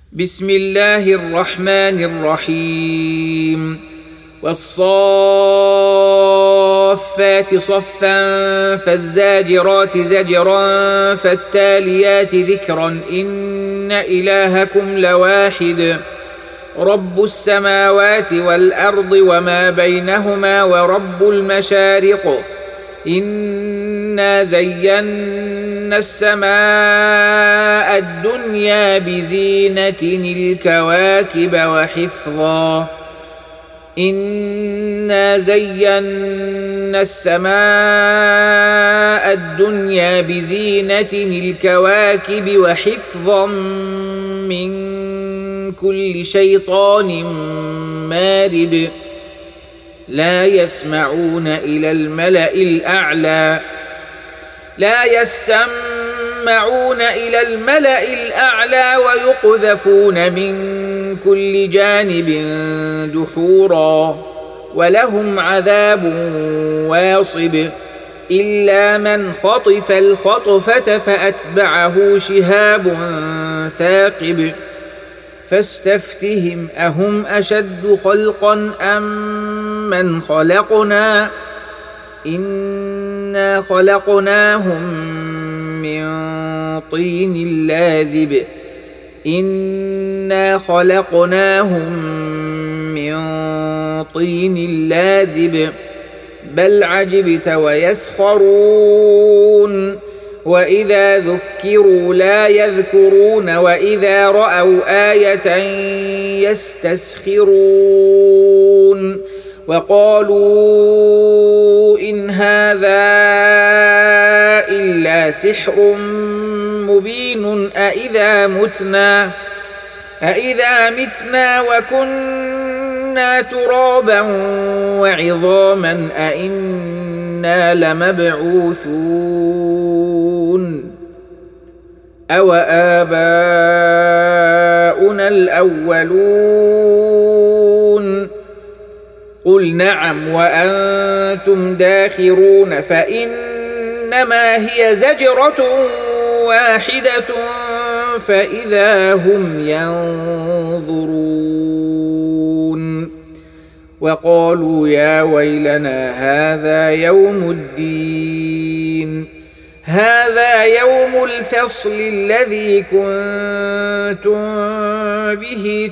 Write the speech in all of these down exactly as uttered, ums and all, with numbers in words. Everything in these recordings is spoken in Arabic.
بسم الله الرحمن الرحيم والصافات صفا فالزاجرات زجرا فالتاليات ذكرا إن إلهكم لواحد رب السماوات والأرض وما بينهما ورب المشارق إنا زينا السماء الدنيا بزينة الكواكب وحفظا إنا زينا السماء الدنيا بزينة الكواكب وحفظا من كل شيطان مارد لا يسمعون إلى الملأ الأعلى لا يسمعون إلى الملأ الأعلى ويقذفون من كل جانب دحورا ولهم عذاب واصب إلا من خطف الخطفة فأتبعه شهاب ثاقب فاستفتهم أهم أشد خلقا أم من خلقنا إنا خلقناهم من طين لازب إنا خلقناهم من طين لازب بل عجبت ويسخرون وإذا ذكروا لا يذكرون وإذا رأوا آية يستسخرون وقالوا إن هذا إلا سحر مبين أإذا متنا أإذا متنا وكنا ترابا وعظاما أإنا لمبعوثون أو آباؤنا الأولون قل نعم وأنتم داخرون فإنما هي زجرة واحدة فإذا هم ينظرون وقالوا يا ويلنا هذا يوم الدين هذا يوم الفصل الذي كنتم به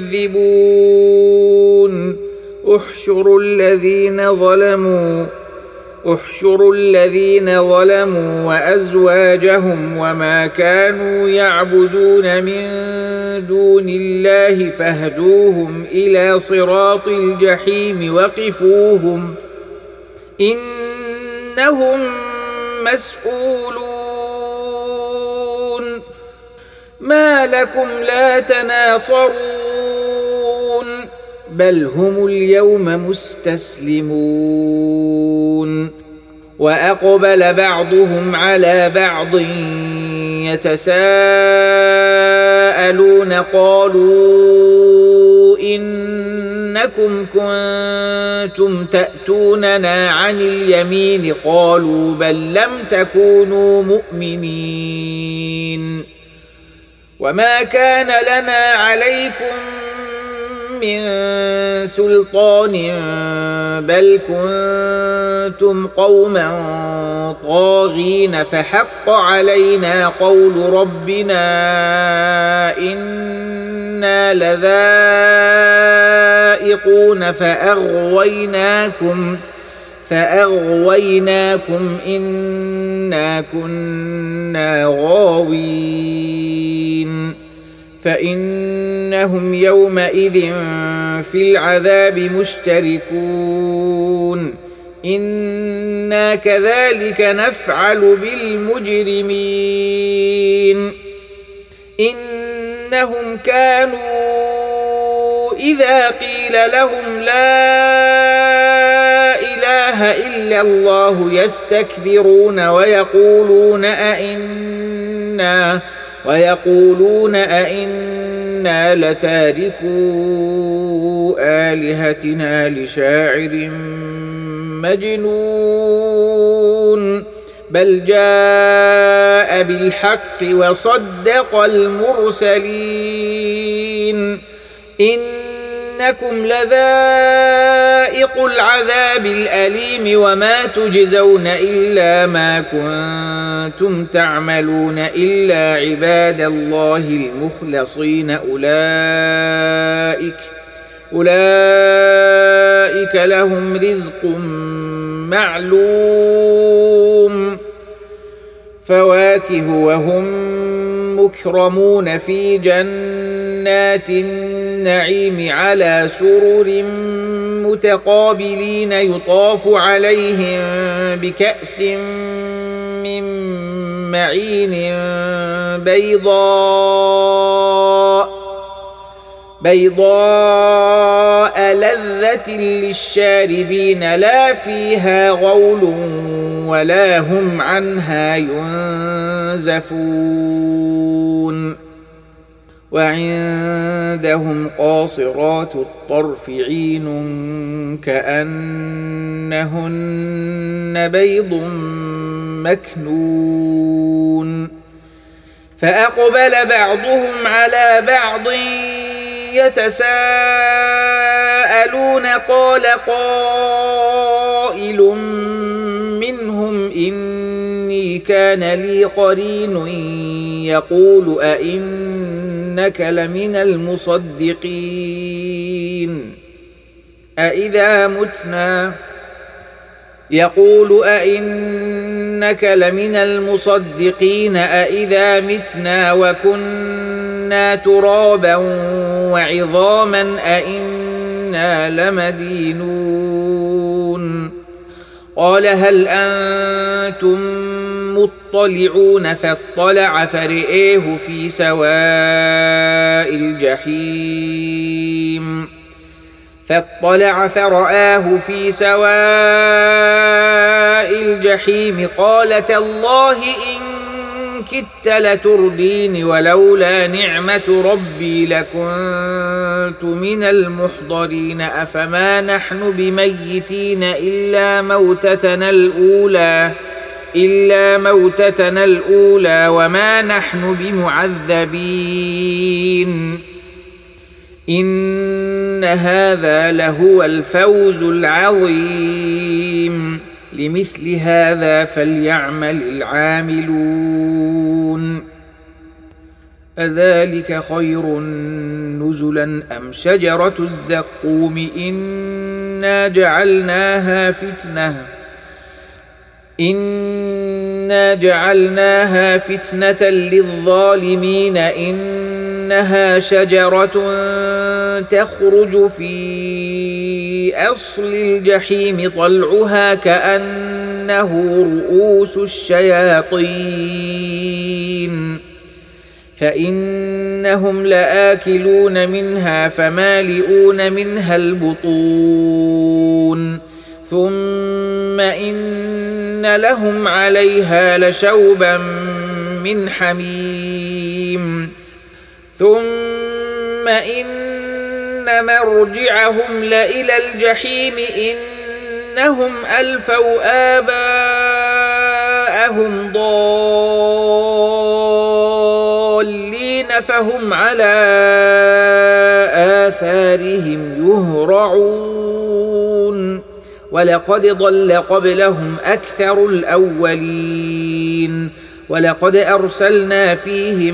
تكذبون احشروا الذين ظلموا احشروا الذين ظلموا وأزواجهم وما كانوا يعبدون من دون الله فاهدوهم إلى صراط الجحيم وقفوهم إنهم مسؤولون ما لكم لا تناصرون بل هم اليوم مستسلمون وأقبل بعضهم على بعض يتساءلون قالوا إنكم كنتم تأتوننا عن اليمين قالوا بل لم تكونوا مؤمنين وما كان لنا عليكم من سلطان بل كنتم قوما طاغين فحق علينا قول ربنا إنا لذائقون فأغويناكم فأغويناكم إنا كنا غاوين فإنهم يومئذ في العذاب مشتركون إنا كذلك نفعل بالمجرمين إنهم كانوا إذا قيل لهم لا إله إلا الله يستكبرون ويقولون أئنا ويقولون أئنا لتاركو آلهتنا لشاعر مجنون بل جاء بالحق وصدق المرسلين إنكم لذائق العذاب الأليم وما تجزون إلا ما كنتم تعملون إلا عباد الله المخلصين أولئك أولئك لهم رزق معلوم فواكه وهم مكرمون في جنات النعيم على سرر متقابلين يطاف عليهم بكأس من معين بيضاء بيضاء لذة للشاربين لا فيها غول ولا هم عنها ينزفون وعندهم قاصرات الطرف عين كأنهن بيض مكنون فأقبل بعضهم على بعض يتساءلون قال قائل منهم إني كان لي قرين يقول أئنك لمن المصدقين أئذا متنا يقول أئنك لمن المصدقين أئذا متنا وكنا ترابا وعظاما أئنا لمدينون قال هل أنتم مطلعون فاطلع فرئيه في سواء الجحيم فاطلع فرآه في سواء الجحيم قال تالله إن كدت لتردين ولولا نعمة ربي لكنت من المحضرين أفما نحن بميتين إلا موتتنا الأولى إلا موتتنا الأولى وما نحن بمعذبين إن هذا لهو الفوز العظيم لمثل هذا فليعمل العاملون أذلك خير نزلا أم شجرة الزقوم إنا جعلناها فتنة إنا جعلناها فتنة للظالمين إنها شجرة تخرج في أصل الجحيم طلعها كأنه رؤوس الشياطين فإنهم لآكلون منها فمالئون منها البطون ثم إن لهم عليها لشوبا من حميم ثم إن مرجعهم لإلى الجحيم إنهم ألفوا آباءهم ضالين فهم على آثارهم يهرعون ولقد ضل قبلهم أكثر الأولين ولقد أرسلنا فيهم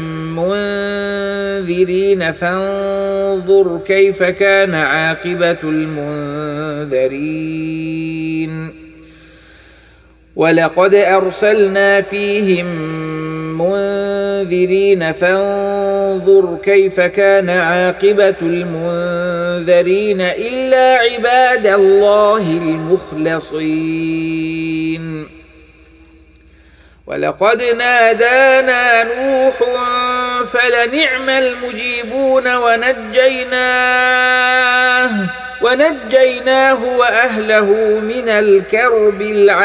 منذرين فانظر كيف كان عاقبة المنذرين ولقد أرسلنا فيهم منذرين فانظر كيف كان عاقبة المنذرين إلا عباد الله المخلصين ولقد نادانا نوح فلنعم المجيبون ونجيناه ونجيناه وأهله من الكرب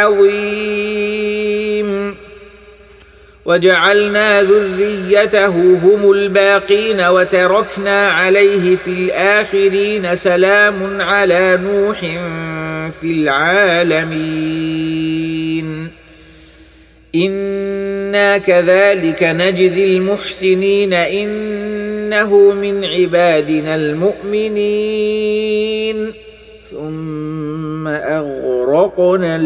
العظيم وجعلنا ذريته هم الباقين وتركنا عليه في الآخرين سلام على نوح في العالمين إنا كذلك نجزي المحسنين إنه من عبادنا المؤمنين ثم أغرقنا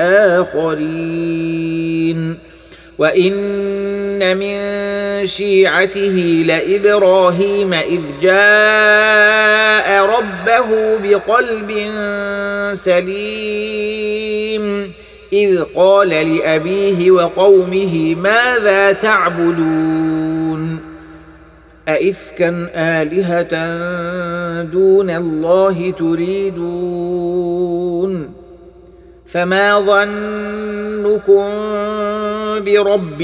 الآخرين وإن من شيعته لإبراهيم إذ جاء ربه بقلب سليم إذ قال لأبيه وقومه ماذا تعبدون أئفكا آلهة دون الله تريدون فما ظنكم برب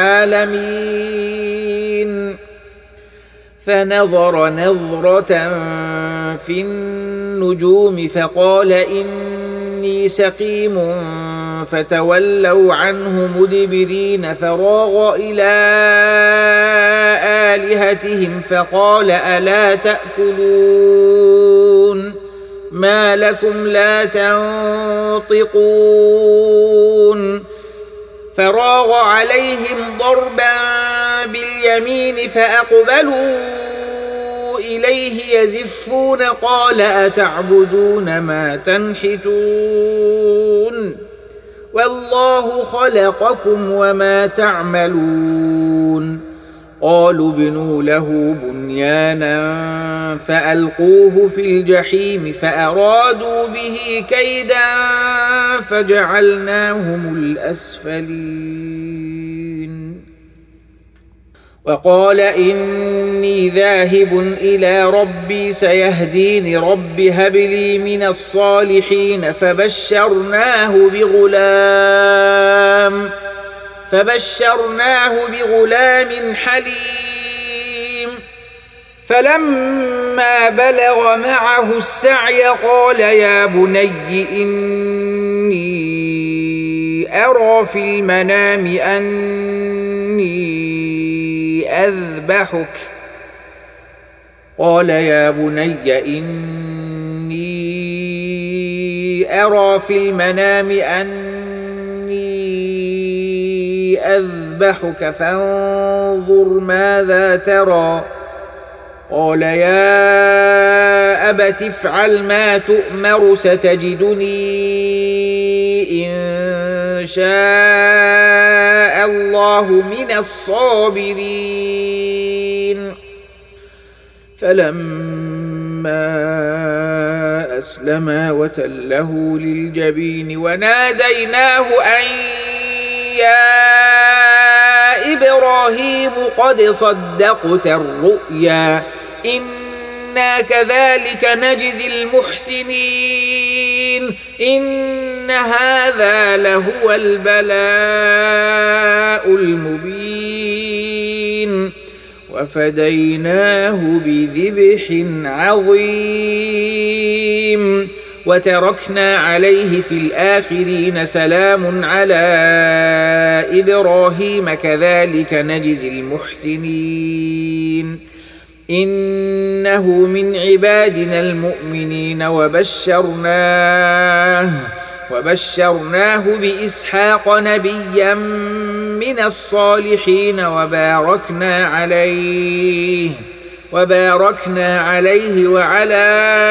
العالمين فنظر نظرة في النجوم فقال إني سقيم فتولوا عنه مدبرين فراغ إلى آلهتهم فقال ألا تأكلون ما لكم لا تنطقون فراغ عليهم ضربا باليمين فأقبلوا إليه يزفون قال أتعبدون ما تنحتون والله خلقكم وما تعملون قالوا ابنوا له بنيانا فألقوه في الجحيم فأرادوا به كيدا فجعلناهم الأسفلين وقال إني ذاهب إلى ربي سيهدين رب هب لي من الصالحين فبشرناه بغلام فبشرناه بغلام حليم فلما بلغ معه السعي قال يا بني إني أرى في المنام أني أذبحك قال يا بني إني أرى في المنام أني أذبحك فانظر ماذا ترى قال يا أبت افعل ما تؤمر ستجدني إن شاء الله من الصابرين فلما أسلما وتله للجبين وناديناه أن يا إبراهيم قد صدقت الرؤيا إنا كذلك نجزي المحسنين إن هذا لهو البلاء المبين وفديناه بذبح عظيم وتركنا عليه في الآخرين سلام على إبراهيم كذلك نجزي المحسنين إنه من عبادنا المؤمنين وبشرناه وبشرناه بإسحاق نبيا من الصالحين وباركنا عليه وباركنا عليه وعلى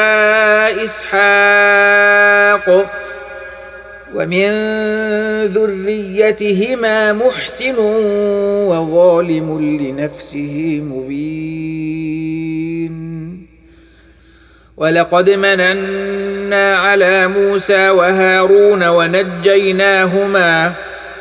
إسحاق ومن ذريتهما محسن وظالم لنفسه مبين ولقد مننا على موسى وهارون ونجيناهما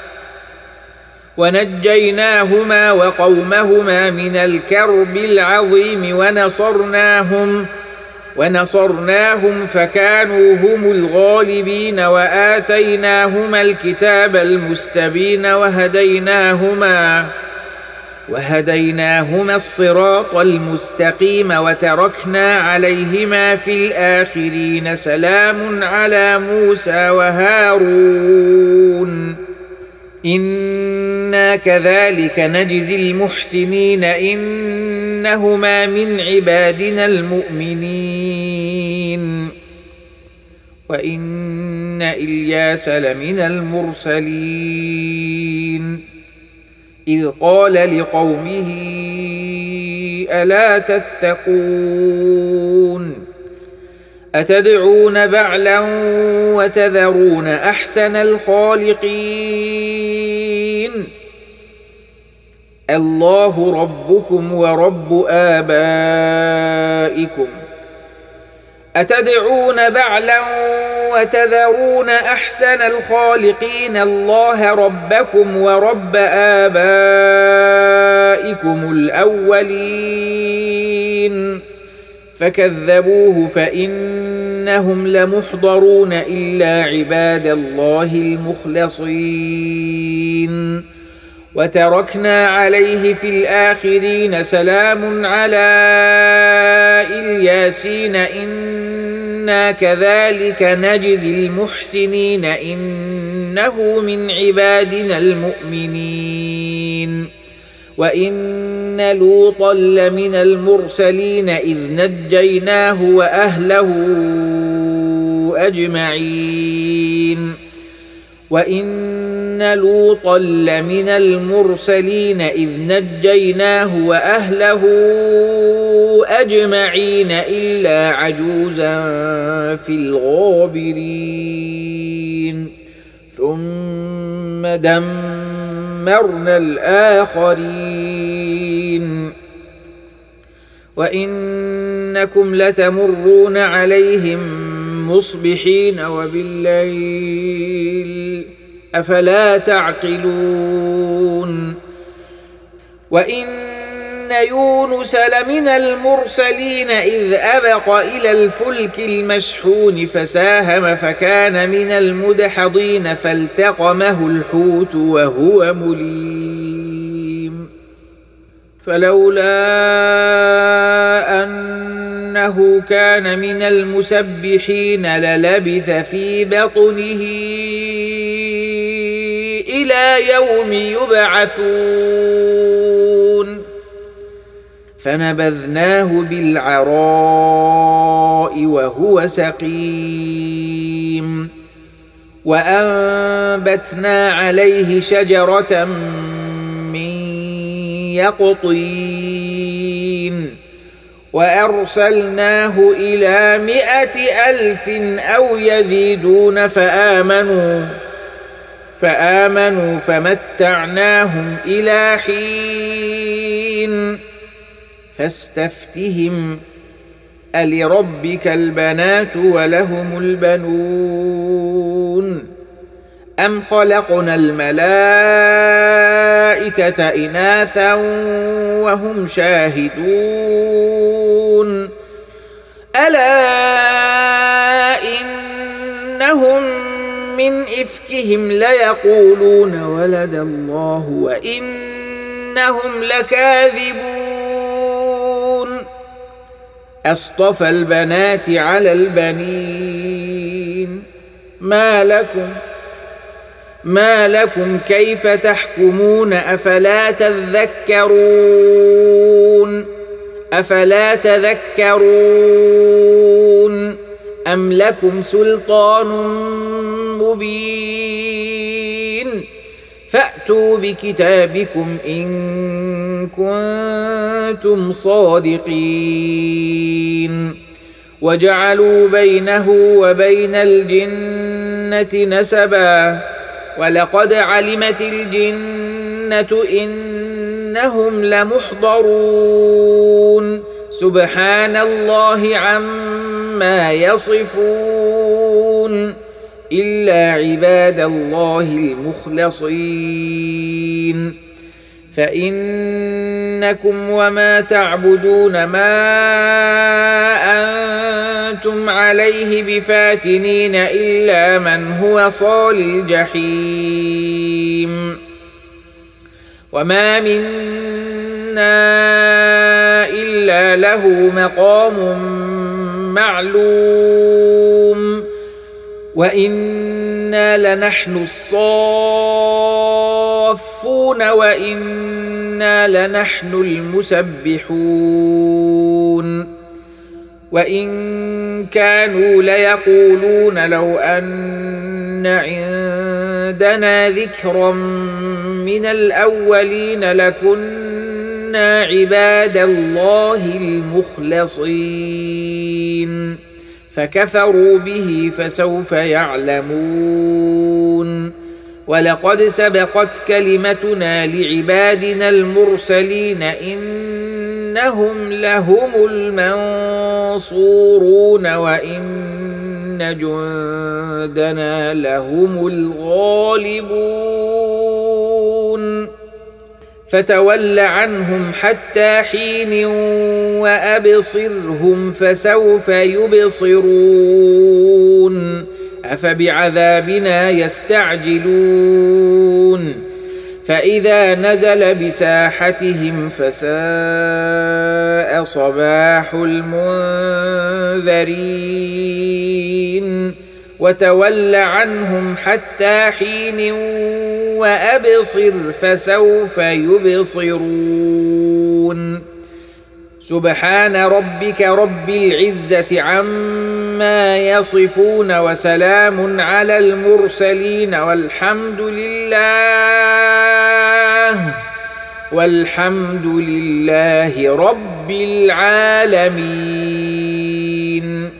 ونجيناهما وقومهما من الكرب العظيم ونصرناهم ونصرناهم فكانوا هم الغالبين وآتيناهما الكتاب المستبين وهديناهما وهديناهما الصراط المستقيم وتركنا عليهما في الآخرين سلام على موسى وهارون إنا كذلك نجزي المحسنين إنهما من عبادنا المؤمنين وإن إلياس لمن المرسلين إذ قال لقومه ألا تتقون أتدعون بعلا وتذرون أحسن الخالقين الله ربكم ورب آبائكم أتدعون بعلا وتذرون أحسن الخالقين الله ربكم ورب آبائكم الأولين فكذبوه فإنهم لمحضرون إلا عباد الله المخلصين وتركنا عليه في الآخرين سلام على الياسين إنا كذلك نجزي المحسنين إنه من عبادنا المؤمنين وإن لوطا لمن المرسلين إذ نجيناه وأهله أجمعين وإن لوطا لمن المرسلين إذ نجيناه وأهله أجمعين إلا عجوزا في الغابرين ثم دمرنا الآخرين وإنكم لتمرون عليهم مصبحين وبالليل أفلا تعقلون وإن يونس لمن المرسلين إذ أبق إلى الفلك المشحون فساهم فكان من المدحضين فالتقمه الحوت وهو مليم فلولا أنه كان من المسبحين للبث في بطنه إلى يوم يبعثون فنبذناه بالعراء وهو سقيم وأنبتنا عليه شجرة من يقطين وأرسلناه إلى مائة ألف أو يزيدون فآمنوا فآمنوا فمتعناهم إلى حين فاستفتهم ألربك البنات ولهم البنون أم خلقنا الملائكة إناثا وهم شاهدون ألا إنهم من إفكهم ليقولون ولد الله وإنهم لكاذبون أصطفى البنات على البنين ما لكم ما لكم كيف تحكمون أفلا تذكرون أفلا تذكرون أم لكم سلطان مبين فأتوا بكتابكم إن كنتم صادقين وجعلوا بينه وبين الجنة نسبا ولقد علمت الجنة إنهم لمحضرون سبحان الله عما يصفون إلا عباد الله المخلصين فإنكم وما تعبدون ما أنتم عليه بفاتنين إلا من هو صال الجحيم وما منا إلا له مقام معلوم وإنا لنحن الصافون وإنا لنحن المسبحون وإن كانوا ليقولون لو أن عندنا ذكرا من الأولين لكنا عباد الله المخلصين فكفروا به فسوف يعلمون ولقد سبقت كلمتنا لعبادنا المرسلين إنهم لهم المنصورون وإن جندنا لهم الغالبون فتول عنهم حتى حين وأبصرهم فسوف يبصرون أفبعذابنا يستعجلون فإذا نزل بساحتهم فساء صباح المنذرين وتول عنهم حتى حين وأبصر فسوف يبصرون سبحان ربك رب العزة عما يصفون وسلام على المرسلين والحمد لله والحمد لله رب العالمين.